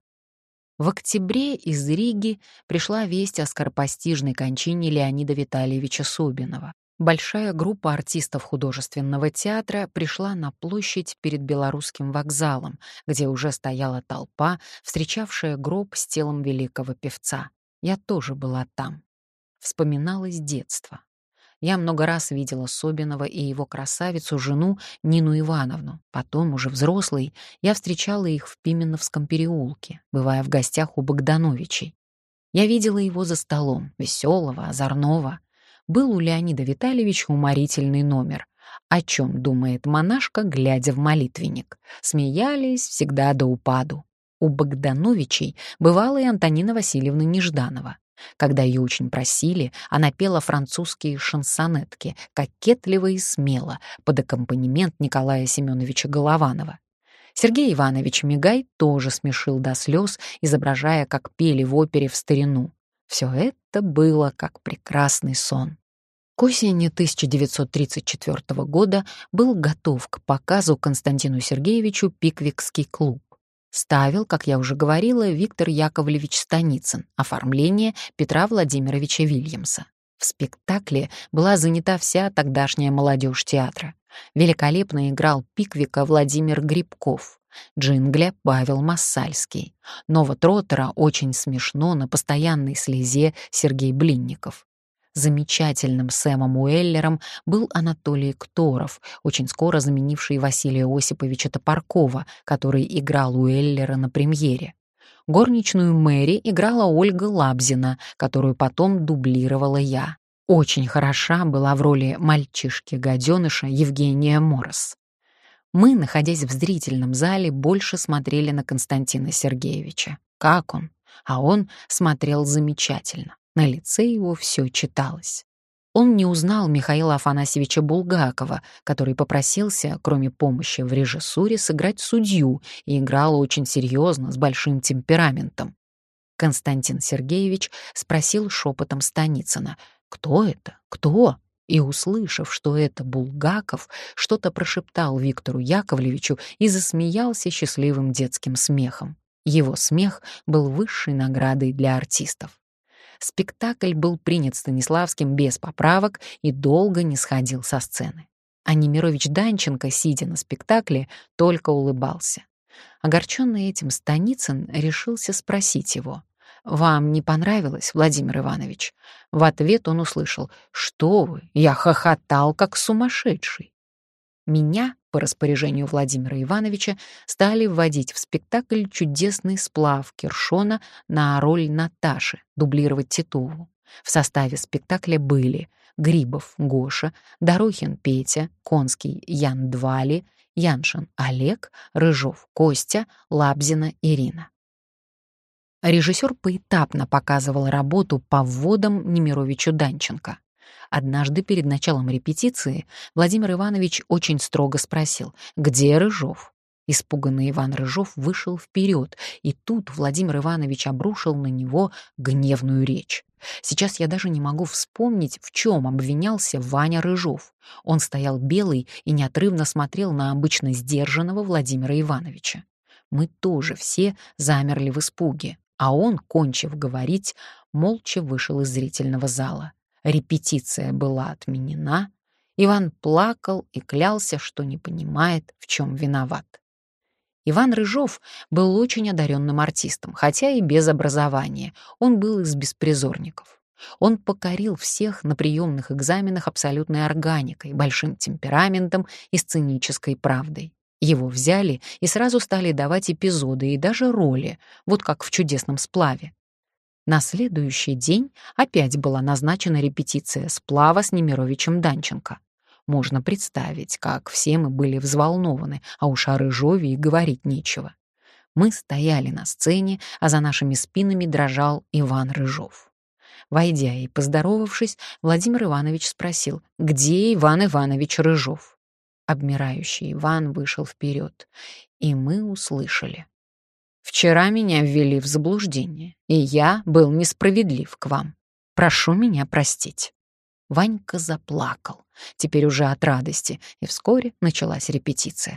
В октябре из Риги пришла весть о скоропостижной кончине Леонида Витальевича Собинова. Большая группа артистов художественного театра пришла на площадь перед Белорусским вокзалом, где уже стояла толпа, встречавшая гроб с телом великого певца. Я тоже была там. Вспоминалось детство. Я много раз видела Собинова и его красавицу, жену Нину Ивановну. Потом, уже взрослой, я встречала их в Пименовском переулке, бывая в гостях у Богдановичей. Я видела его за столом, веселого, озорного. Был у Леонида Витальевича уморительный номер. О чем думает монашка, глядя в молитвенник? Смеялись всегда до упаду. У Богдановичей бывала и Антонина Васильевна Нежданова. Когда ее очень просили, она пела французские шансонетки, кокетливо и смело, под аккомпанемент Николая Семеновича Голованова. Сергей Иванович Мигай тоже смешил до слез, изображая, как пели в опере в старину. Все это было как прекрасный сон. К осени тысяча девятьсот тридцать четвёртого года был готов к показу Константину Сергеевичу «Пиквикский клуб». Ставил, как я уже говорила, Виктор Яковлевич Станицын, оформление Петра Владимировича Вильямса. В спектакле была занята вся тогдашняя молодежь театра. Великолепно играл Пиквика Владимир Грибков, Джингля Павел Массальский, Новотротера очень смешно на постоянной слезе Сергей Блинников. Замечательным Сэмом Уэллером был Анатолий Кторов, очень скоро заменивший Василия Осиповича Топоркова, который играл Уэллера на премьере. Горничную Мэри играла Ольга Лабзина, которую потом дублировала я. Очень хороша была в роли мальчишки-гаденыша Евгения Морос. Мы, находясь в зрительном зале, больше смотрели на Константина Сергеевича. Как он? А он смотрел замечательно. На лице его все читалось. Он не узнал Михаила Афанасьевича Булгакова, который попросился, кроме помощи в режиссуре, сыграть судью и играл очень серьезно, с большим темпераментом. Константин Сергеевич спросил шепотом Станицына: «Кто это? Кто?» И, услышав, что это Булгаков, что-то прошептал Виктору Яковлевичу и засмеялся счастливым детским смехом. Его смех был высшей наградой для артистов. Спектакль был принят Станиславским без поправок и долго не сходил со сцены. А Немирович Данченко, сидя на спектакле, только улыбался. Огорченный этим, Станицын решился спросить его: «Вам не понравилось, Владимир Иванович?» В ответ он услышал: «Что вы, я хохотал, как сумасшедший». Меня, по распоряжению Владимира Ивановича, стали вводить в спектакль «Чудесный сплав» Киршона на роль Наташи, дублировать Титову. В составе спектакля были Грибов Гоша, Дорохин Петя, Конский Ян Двали, Яншин Олег, Рыжов Костя, Лабзина Ирина. Режиссер поэтапно показывал работу по вводам Немировичу Данченко. Однажды перед началом репетиции Владимир Иванович очень строго спросил: «Где Рыжов?» Испуганный Иван Рыжов вышел вперед, и тут Владимир Иванович обрушил на него гневную речь. Сейчас я даже не могу вспомнить, в чем обвинялся Ваня Рыжов. Он стоял белый и неотрывно смотрел на обычно сдержанного Владимира Ивановича. Мы тоже все замерли в испуге, а он, кончив говорить, молча вышел из зрительного зала. Репетиция была отменена. Иван плакал и клялся, что не понимает, в чем виноват. Иван Рыжов был очень одаренным артистом, хотя и без образования. Он был из беспризорников. Он покорил всех на приемных экзаменах абсолютной органикой, большим темпераментом и сценической правдой. Его взяли и сразу стали давать эпизоды и даже роли, вот как в «Чудесном сплаве». На следующий день опять была назначена репетиция сплава с Немировичем Данченко. Можно представить, как все мы были взволнованы, а уж о Рыжове и говорить нечего. Мы стояли на сцене, а за нашими спинами дрожал Иван Рыжов. Войдя и поздоровавшись, Владимир Иванович спросил: «Где Иван Иванович Рыжов?» Обмирающий Иван вышел вперед, и мы услышали: «Вчера меня ввели в заблуждение, и я был несправедлив к вам. Прошу меня простить». Ванька заплакал, теперь уже от радости, и вскоре началась репетиция.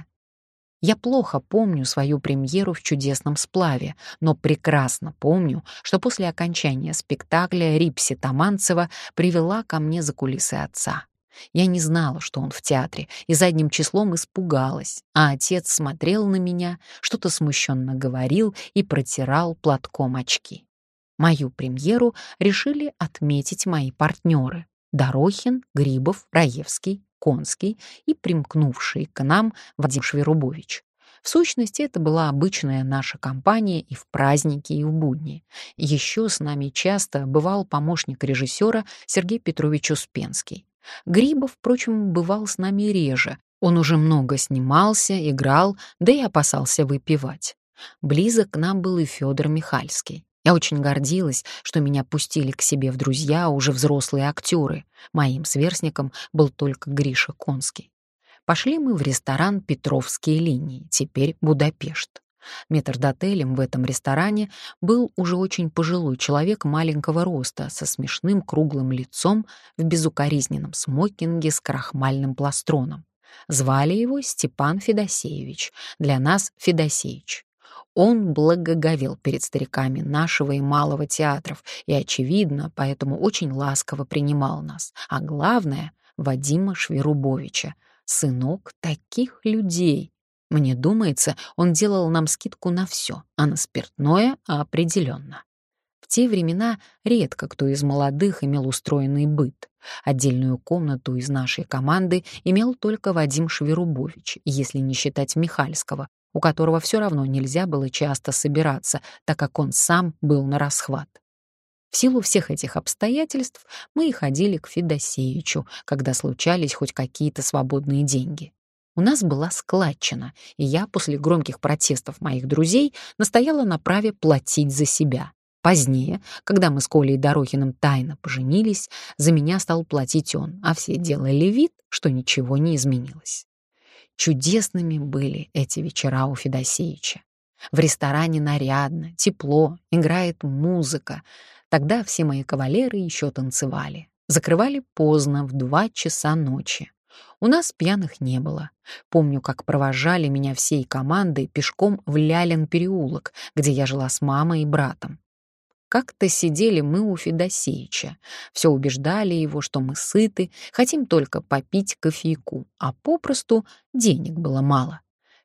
Я плохо помню свою премьеру в «Чудесном сплаве», но прекрасно помню, что после окончания спектакля Рипси Таманцева привела ко мне за кулисы отца. Я не знала, что он в театре, и задним числом испугалась, а отец смотрел на меня, что-то смущенно говорил и протирал платком очки. Мою премьеру решили отметить мои партнеры: Дорохин, Грибов, Раевский, Конский и примкнувший к нам Вадим Шверубович. В сущности, это была обычная наша компания и в праздники, и в будни. Еще с нами часто бывал помощник режиссера Сергей Петрович Успенский. Грибов, впрочем, бывал с нами реже. Он уже много снимался, играл, да и опасался выпивать. Близок к нам был и Федор Михальский. Я очень гордилась, что меня пустили к себе в друзья уже взрослые актеры. Моим сверстником был только Гриша Конский. Пошли мы в ресторан «Петровские линии», теперь «Будапешт». Метрдотелем в этом ресторане был уже очень пожилой человек маленького роста, со смешным круглым лицом, в безукоризненном смокинге с крахмальным пластроном. Звали его Степан Федосеевич, для нас Федосеич. Он благоговел перед стариками нашего и малого театров и, очевидно, поэтому очень ласково принимал нас, а главное — Вадима Шверубовича, сынок таких людей. Мне думается, он делал нам скидку на все, а на спиртное — определенно. В те времена редко кто из молодых имел устроенный быт. Отдельную комнату из нашей команды имел только Вадим Шверубович, если не считать Михальского, у которого все равно нельзя было часто собираться, так как он сам был на расхват. В силу всех этих обстоятельств мы и ходили к Федосеевичу, когда случались хоть какие-то свободные деньги. У нас была складчина, и я после громких протестов моих друзей настояла на праве платить за себя. Позднее, когда мы с Колей Дорохиным тайно поженились, за меня стал платить он, а все делали вид, что ничего не изменилось. Чудесными были эти вечера у Федосеевича. В ресторане нарядно, тепло, играет музыка. Тогда все мои кавалеры еще танцевали. Закрывали поздно, в два часа ночи. У нас пьяных не было. Помню, как провожали меня всей командой пешком в Лялин переулок, где я жила с мамой и братом. Как-то сидели мы у Федосеевича, все убеждали его, что мы сыты, хотим только попить кофейку, а попросту денег было мало.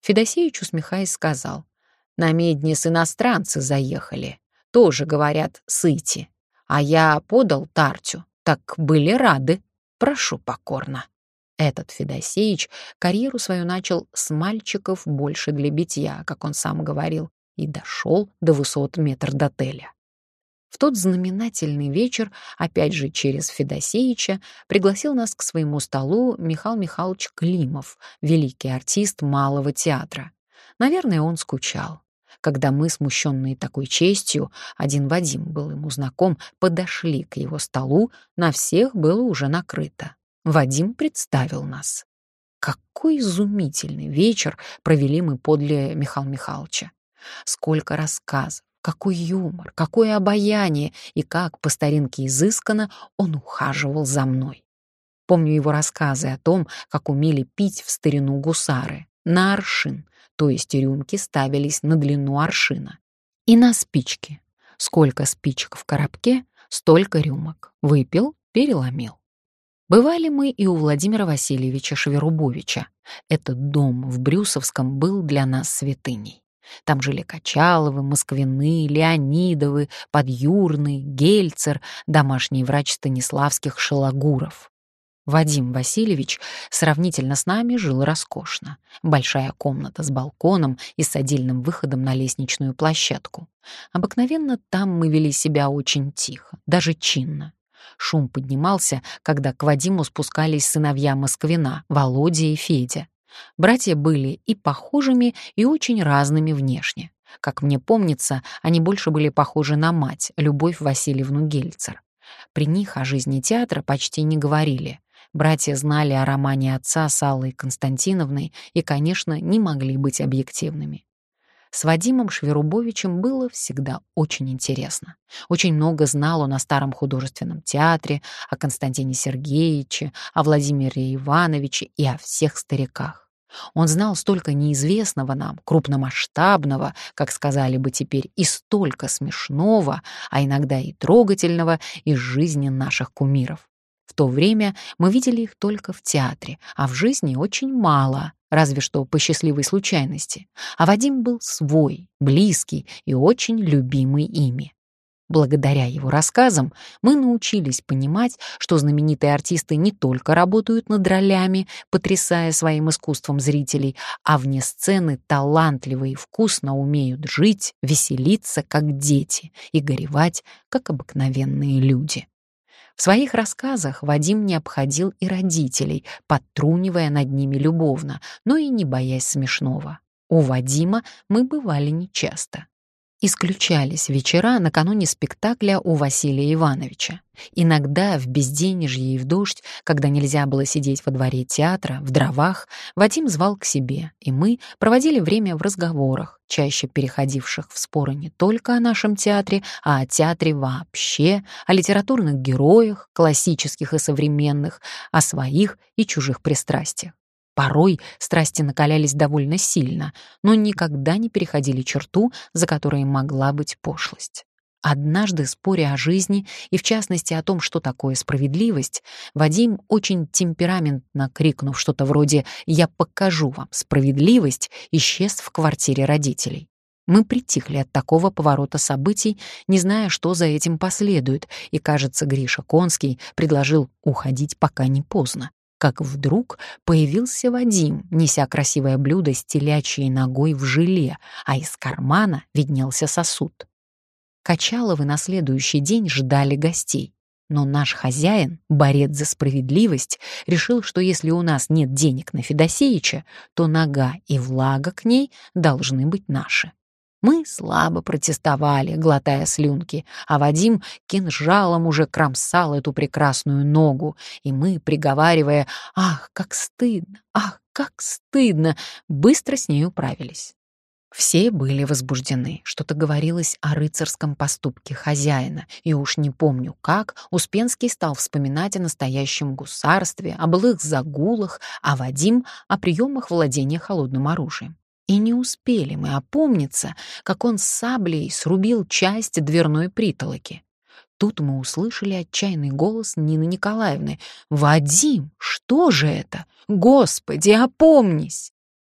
Федосеич, усмехаясь, сказал: «На меднис иностранцы заехали. Тоже, говорят, сыти. А я подал тартю, так были рады. Прошу покорно». Этот Федосеич карьеру свою начал с мальчиков больше для битья, как он сам говорил, и дошел до высот метрдотеля. В тот знаменательный вечер, опять же через Федосеича, пригласил нас к своему столу Михаил Михайлович Климов, великий артист малого театра. Наверное, он скучал. Когда мы, смущенные такой честью, один Вадим был ему знаком, подошли к его столу, на всех было уже накрыто. Вадим представил нас. Какой изумительный вечер провели мы подле Михаила Михайловича. Сколько рассказов, какой юмор, какое обаяние, и как, по старинке изысканно, он ухаживал за мной. Помню его рассказы о том, как умели пить в старину гусары, на аршин, то есть рюмки ставились на длину аршина, и на спички. Сколько спичек в коробке, столько рюмок. Выпил, переломил. Бывали мы и у Владимира Васильевича Шверубовича. Этот дом в Брюсовском был для нас святыней. Там жили Качаловы, Москвины, Леонидовы, Подюрный, Гельцер, домашний врач Станиславских Шелагуров. Вадим Васильевич сравнительно с нами жил роскошно. Большая комната с балконом и с отдельным выходом на лестничную площадку. Обыкновенно там мы вели себя очень тихо, даже чинно. Шум поднимался, когда к Вадиму спускались сыновья Москвина, Володя и Федя. Братья были и похожими, и очень разными внешне. Как мне помнится, они больше были похожи на мать, Любовь Васильевну Гельцер. При них о жизни театра почти не говорили. Братья знали о романе отца с Аллой Константиновной и, конечно, не могли быть объективными. С Вадимом Шверубовичем было всегда очень интересно. Очень много знал он о старом художественном театре, о Константине Сергеевиче, о Владимире Ивановиче и о всех стариках. Он знал столько неизвестного нам, крупномасштабного, как сказали бы теперь, и столько смешного, а иногда и трогательного из жизни наших кумиров. В то время мы видели их только в театре, а в жизни очень мало, разве что по счастливой случайности. А Вадим был свой, близкий и очень любимый ими. Благодаря его рассказам мы научились понимать, что знаменитые артисты не только работают над ролями, потрясая своим искусством зрителей, а вне сцены талантливо и вкусно умеют жить, веселиться, как дети, и горевать, как обыкновенные люди. В своих рассказах Вадим не обходил и родителей, подтрунивая над ними любовно, но и не боясь смешного. У Вадима мы бывали нечасто. Исключались вечера накануне спектакля у Василия Ивановича. Иногда в безденежье и в дождь, когда нельзя было сидеть во дворе театра, в дровах, Вадим звал к себе, и мы проводили время в разговорах, чаще переходивших в споры не только о нашем театре, а о театре вообще, о литературных героях, классических и современных, о своих и чужих пристрастиях. Порой страсти накалялись довольно сильно, но никогда не переходили черту, за которой могла быть пошлость. Однажды, споря о жизни и, в частности, о том, что такое справедливость, Вадим, очень темпераментно крикнув что-то вроде «Я покажу вам справедливость», исчез в квартире родителей. Мы притихли от такого поворота событий, не зная, что за этим последует, и, кажется, Гриша Конский предложил уходить, пока не поздно. Как вдруг появился Вадим, неся красивое блюдо с телячьей ногой в желе, а из кармана виднелся сосуд. Качаловы на следующий день ждали гостей. Но наш хозяин, борец за справедливость, решил, что если у нас нет денег на Федосеича, то нога и влага к ней должны быть наши. Мы слабо протестовали, глотая слюнки, а Вадим кинжалом уже кромсал эту прекрасную ногу, и мы, приговаривая «Ах, как стыдно! Ах, как стыдно!», быстро с ней управились. Все были возбуждены, что-то говорилось о рыцарском поступке хозяина, и уж не помню как, Успенский стал вспоминать о настоящем гусарстве, о былых загулах, а Вадим — о приемах владения холодным оружием. И не успели мы опомниться, как он с саблей срубил часть дверной притолоки. Тут мы услышали отчаянный голос Нины Николаевны: «Вадим, что же это? Господи, опомнись!»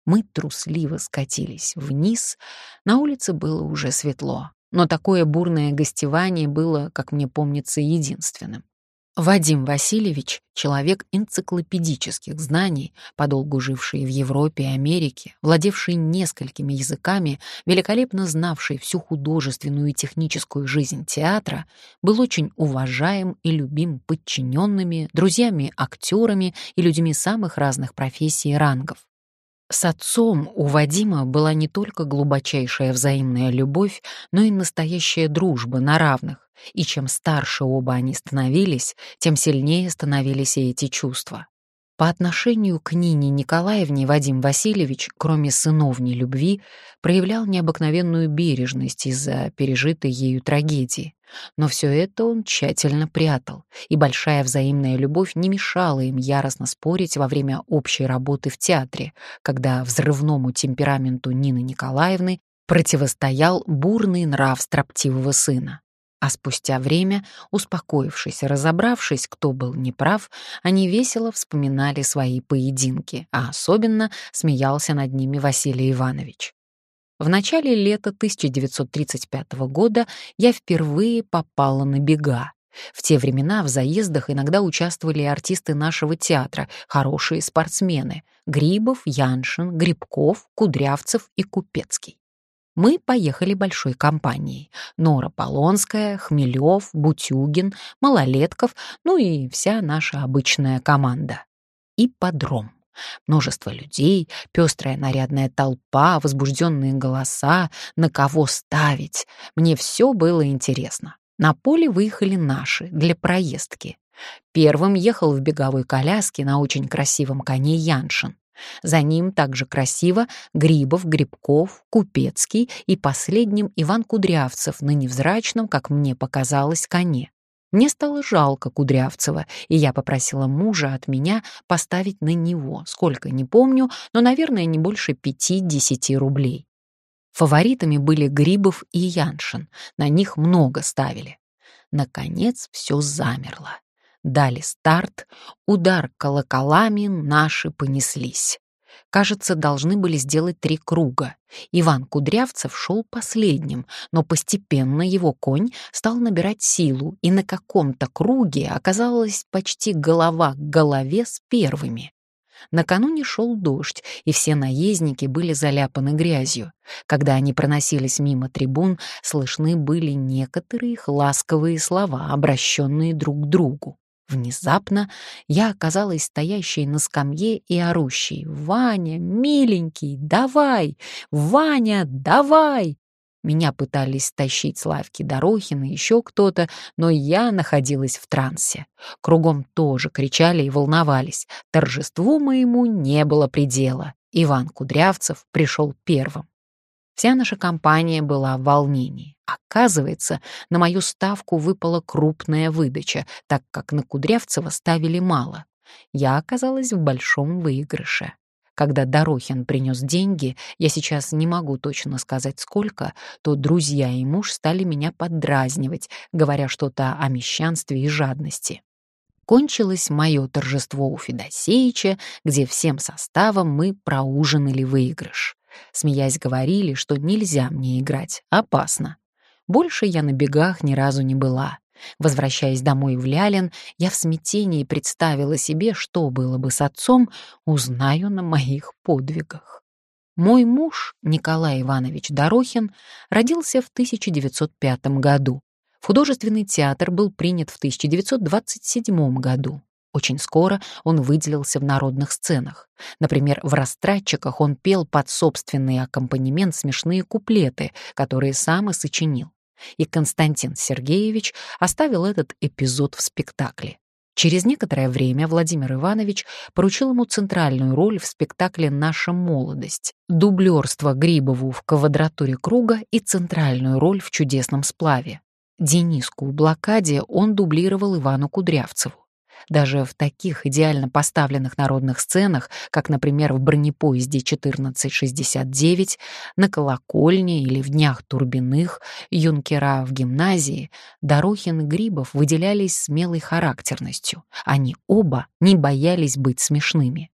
Мы трусливо скатились вниз. На улице было уже светло, но такое бурное гостевание было, как мне помнится, единственным. Вадим Васильевич — человек энциклопедических знаний, подолгу живший в Европе и Америке, владевший несколькими языками, великолепно знавший всю художественную и техническую жизнь театра, был очень уважаем и любим подчиненными, друзьями-актерами и людьми самых разных профессий и рангов. С отцом у Вадима была не только глубочайшая взаимная любовь, но и настоящая дружба на равных, и чем старше оба они становились, тем сильнее становились и эти чувства. По отношению к Нине Николаевне Вадим Васильевич, кроме сыновней любви, проявлял необыкновенную бережность из-за пережитой ею трагедии. Но все это он тщательно прятал, и большая взаимная любовь не мешала им яростно спорить во время общей работы в театре, когда взрывному темпераменту Нины Николаевны противостоял бурный нрав строптивого сына. А спустя время, успокоившись и разобравшись, кто был неправ, они весело вспоминали свои поединки, а особенно смеялся над ними Василий Иванович. В начале лета тысяча девятьсот тридцать пятого года я впервые попала на бега. В те времена в заездах иногда участвовали артисты нашего театра, хорошие спортсмены — Грибов, Яншин, Грибков, Кудрявцев и Купецкий. Мы поехали большой компанией. Нора Полонская, Хмелев, Бутюгин, Малолетков, ну и вся наша обычная команда. Ипподром. Множество людей, пестрая нарядная толпа, возбужденные голоса, на кого ставить. Мне все было интересно. На поле выехали наши для проездки. Первым ехал в беговой коляске на очень красивом коне Яншин. За ним также красиво Грибов, Грибков, Купецкий и последним Иван Кудрявцев на невзрачном, как мне показалось, коне. Мне стало жалко Кудрявцева, и я попросила мужа от меня поставить на него, сколько не помню, но, наверное, не больше пяти-десяти рублей. Фаворитами были Грибов и Яншин, на них много ставили. Наконец все замерло. Дали старт, удар колоколами, наши понеслись. Кажется, должны были сделать три круга. Иван Кудрявцев шел последним, но постепенно его конь стал набирать силу, и на каком-то круге оказалась почти голова к голове с первыми. Накануне шел дождь, и все наездники были заляпаны грязью. Когда они проносились мимо трибун, слышны были некоторые их ласковые слова, обращенные друг к другу. Внезапно я оказалась стоящей на скамье и орущей: «Ваня, миленький, давай! Ваня, давай!» Меня пытались тащить Славки Дорохин и еще кто-то, но я находилась в трансе. Кругом тоже кричали и волновались. Торжеству моему не было предела. Иван Кудрявцев пришел первым. Вся наша компания была в волнении. Оказывается, на мою ставку выпала крупная выдача, так как на Кудрявцева ставили мало. Я оказалась в большом выигрыше. Когда Дорохин принес деньги, я сейчас не могу точно сказать сколько, то друзья и муж стали меня поддразнивать, говоря что-то о мещанстве и жадности. Кончилось мое торжество у Федосеича, где всем составом мы проужинали выигрыш. Смеясь, говорили, что нельзя мне играть, опасно. Больше я на бегах ни разу не была. Возвращаясь домой в Лялин, я в смятении представила себе, что было бы с отцом, узнаю на моих подвигах. Мой муж, Николай Иванович Дорохин, родился в тысяча девятьсот пятом году. В художественный театр был принят в тысяча девятьсот двадцать седьмом году. Очень скоро он выделился в народных сценах. Например, в «Растратчиках» он пел под собственный аккомпанемент смешные куплеты, которые сам и сочинил. И Константин Сергеевич оставил этот эпизод в спектакле. Через некоторое время Владимир Иванович поручил ему центральную роль в спектакле «Наша молодость», дублерство Грибову в «Квадратуре круга» и центральную роль в «Чудесном сплаве». Дениску в «Блокаде» он дублировал Ивану Кудрявцеву. Даже в таких идеально поставленных народных сценах, как, например, в бронепоезде четырнадцать шестьдесят девять, на колокольне или в днях Турбиных, юнкера в гимназии, Дорохин и Грибов выделялись смелой характерностью. Они оба не боялись быть смешными. В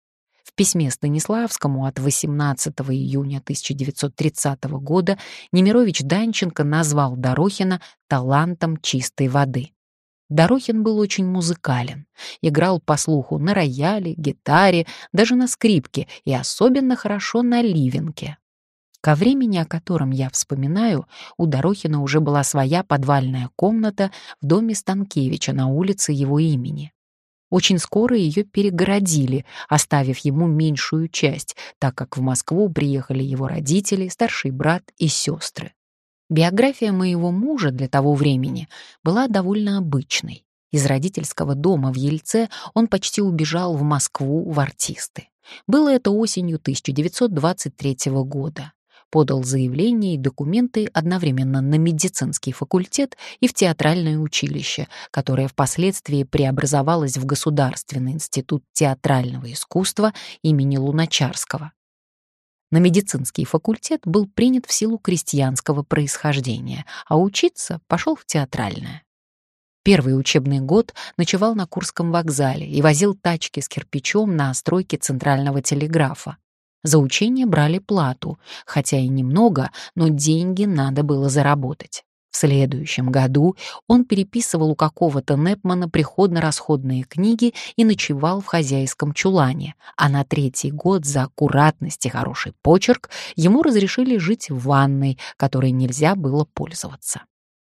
В письме Станиславскому от восемнадцатого июня тысяча девятьсот тридцатого года Немирович Данченко назвал Дорохина талантом чистой воды. Дорохин был очень музыкален, играл по слуху на рояле, гитаре, даже на скрипке и особенно хорошо на ливенке. Ко времени, о котором я вспоминаю, у Дорохина уже была своя подвальная комната в доме Станкевича на улице его имени. Очень скоро ее перегородили, оставив ему меньшую часть, так как в Москву приехали его родители, старший брат и сестры. Биография моего мужа для того времени была довольно обычной. Из родительского дома в Ельце он почти убежал в Москву в артисты. Было это осенью тысяча девятьсот двадцать третьего года. Подал заявление и документы одновременно на медицинский факультет и в театральное училище, которое впоследствии преобразовалось в Государственный институт театрального искусства имени Луначарского. На медицинский факультет был принят в силу крестьянского происхождения, а учиться пошел в театральное. Первый учебный год ночевал на Курском вокзале и возил тачки с кирпичом на стройке Центрального телеграфа. За учение брали плату, хотя и немного, но деньги надо было заработать. В следующем году он переписывал у какого-то Непмана приходно-расходные книги и ночевал в хозяйском чулане, а на третий год за аккуратность и хороший почерк ему разрешили жить в ванной, которой нельзя было пользоваться.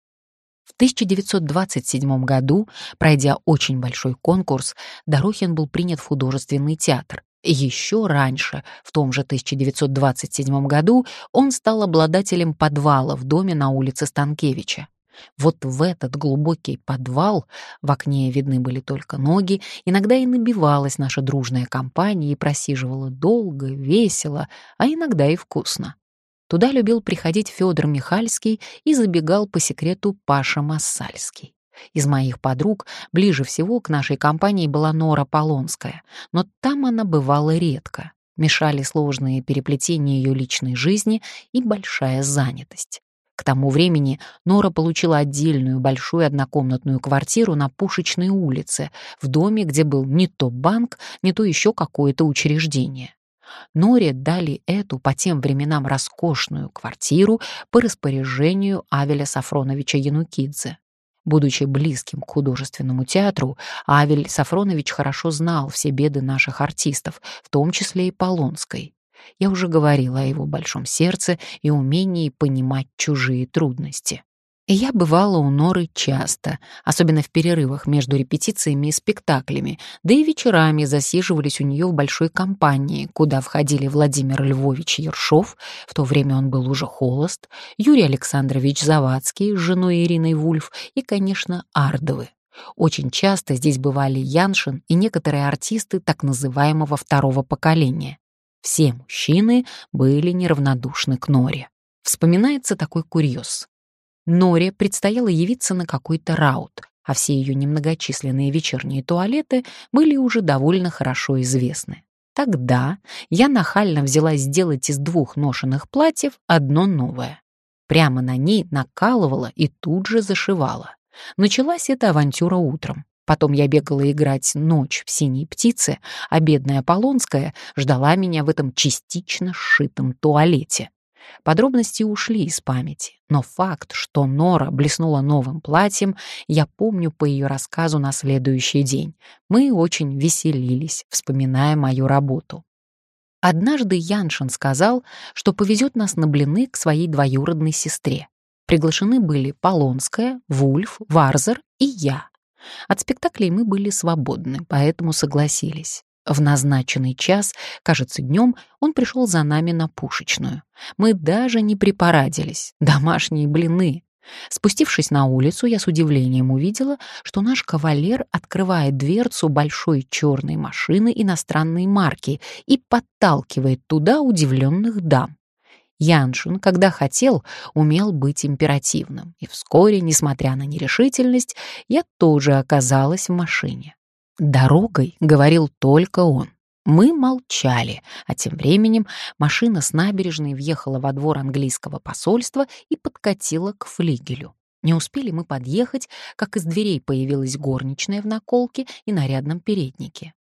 В тысяча девятьсот двадцать седьмом году, пройдя очень большой конкурс, Дорохин был принят в художественный театр. Еще раньше, в том же тысяча девятьсот двадцать седьмом году, он стал обладателем подвала в доме на улице Станкевича. Вот в этот глубокий подвал, в окне видны были только ноги, иногда и набивалась наша дружная компания и просиживала долго, весело, а иногда и вкусно. Туда любил приходить Федор Михальский и забегал по секрету Паша Массальский. Из моих подруг ближе всего к нашей компании была Нора Полонская, но там она бывала редко. Мешали сложные переплетения ее личной жизни и большая занятость. К тому времени Нора получила отдельную большую однокомнатную квартиру на Пушечной улице, в доме, где был не то банк, не то еще какое-то учреждение. Норе дали эту по тем временам роскошную квартиру по распоряжению Авеля Сафроновича Янукидзе. Будучи близким к художественному театру, Авель Сафронович хорошо знал все беды наших артистов, в том числе и Полонской. Я уже говорила о его большом сердце и умении понимать чужие трудности. И я бывала у Норы часто, особенно в перерывах между репетициями и спектаклями, да и вечерами засиживались у нее в большой компании, куда входили Владимир Львович Ершов, в то время он был уже холост, Юрий Александрович Завадский с женой Ириной Вульф и, конечно, Ардовы. Очень часто здесь бывали Яншин и некоторые артисты так называемого второго поколения. Все мужчины были неравнодушны к Норе. Вспоминается такой курьез. Норе предстояло явиться на какой-то раут, а все ее немногочисленные вечерние туалеты были уже довольно хорошо известны. Тогда я нахально взялась сделать из двух ношеных платьев одно новое. Прямо на ней накалывала и тут же зашивала. Началась эта авантюра утром. Потом я бегала играть ночь в «Синей птице», а бедная Полонская ждала меня в этом частично сшитом туалете. Подробности ушли из памяти, но факт, что Нора блеснула новым платьем, я помню по ее рассказу на следующий день. Мы очень веселились, вспоминая мою работу. Однажды Яншин сказал, что повезет нас на блины к своей двоюродной сестре. Приглашены были Полонская, Вульф, Варзер и я. От спектаклей мы были свободны, поэтому согласились. В назначенный час, кажется, днем, он пришел за нами на Пушечную. Мы даже не припарадились. Домашние блины. Спустившись на улицу, я с удивлением увидела, что наш кавалер открывает дверцу большой черной машины иностранной марки и подталкивает туда удивленных дам. Яншин, когда хотел, умел быть императивным, и вскоре, несмотря на нерешительность, я тоже оказалась в машине. Дорогой говорил только он. Мы молчали, а тем временем машина с набережной въехала во двор английского посольства и подкатила к флигелю. Не успели мы подъехать, как из дверей появилась горничная в наколке и нарядном переднике.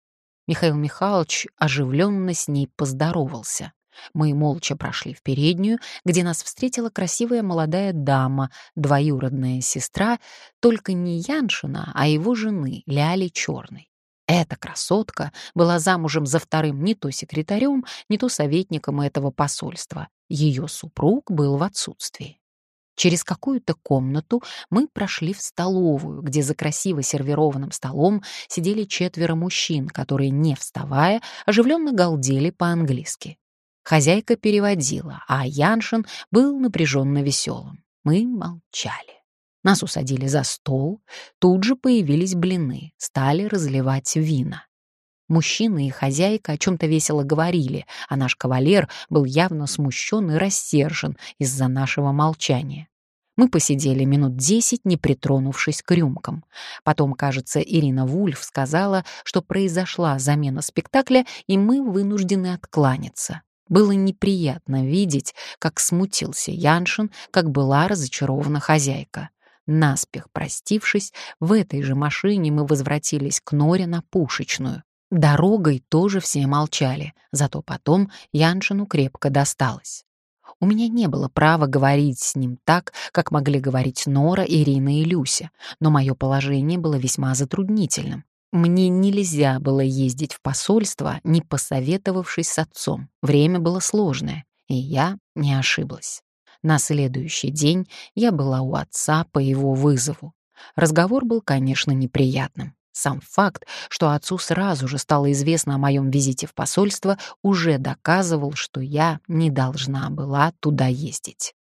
Михаил Михайлович оживленно с ней поздоровался. Мы молча прошли в переднюю, где нас встретила красивая молодая дама, двоюродная сестра, только не Яншина, а его жены, Ляли Черной. Эта красотка была замужем за вторым не то секретарем, не то советником этого посольства. Ее супруг был в отсутствии. Через какую-то комнату мы прошли в столовую, где за красиво сервированным столом сидели четверо мужчин, которые, не вставая, оживленно галдели по-английски. Хозяйка переводила, а Яншин был напряженно веселым. Мы молчали. Нас усадили за стол, тут же появились блины, стали разливать вина. Мужчина и хозяйка о чем-то весело говорили, а наш кавалер был явно смущен и рассержен из-за нашего молчания. Мы посидели минут десять, не притронувшись к рюмкам. Потом, кажется, Ирина Вульф сказала, что произошла замена спектакля, и мы вынуждены откланяться. Было неприятно видеть, как смутился Яншин, как была разочарована хозяйка. Наспех простившись, в этой же машине мы возвратились к Норе на Пушечную. Дорогой тоже все молчали, зато потом Яншину крепко досталось. У меня не было права говорить с ним так, как могли говорить Нора, Ирина и Люся, но мое положение было весьма затруднительным. Мне нельзя было ездить в посольство, не посоветовавшись с отцом. Время было сложное, и я не ошиблась. На следующий день я была у отца по его вызову. Разговор был, конечно, неприятным. Сам факт, что отцу сразу же стало известно о моем визите в посольство, уже доказывал, что я не должна была туда ездить.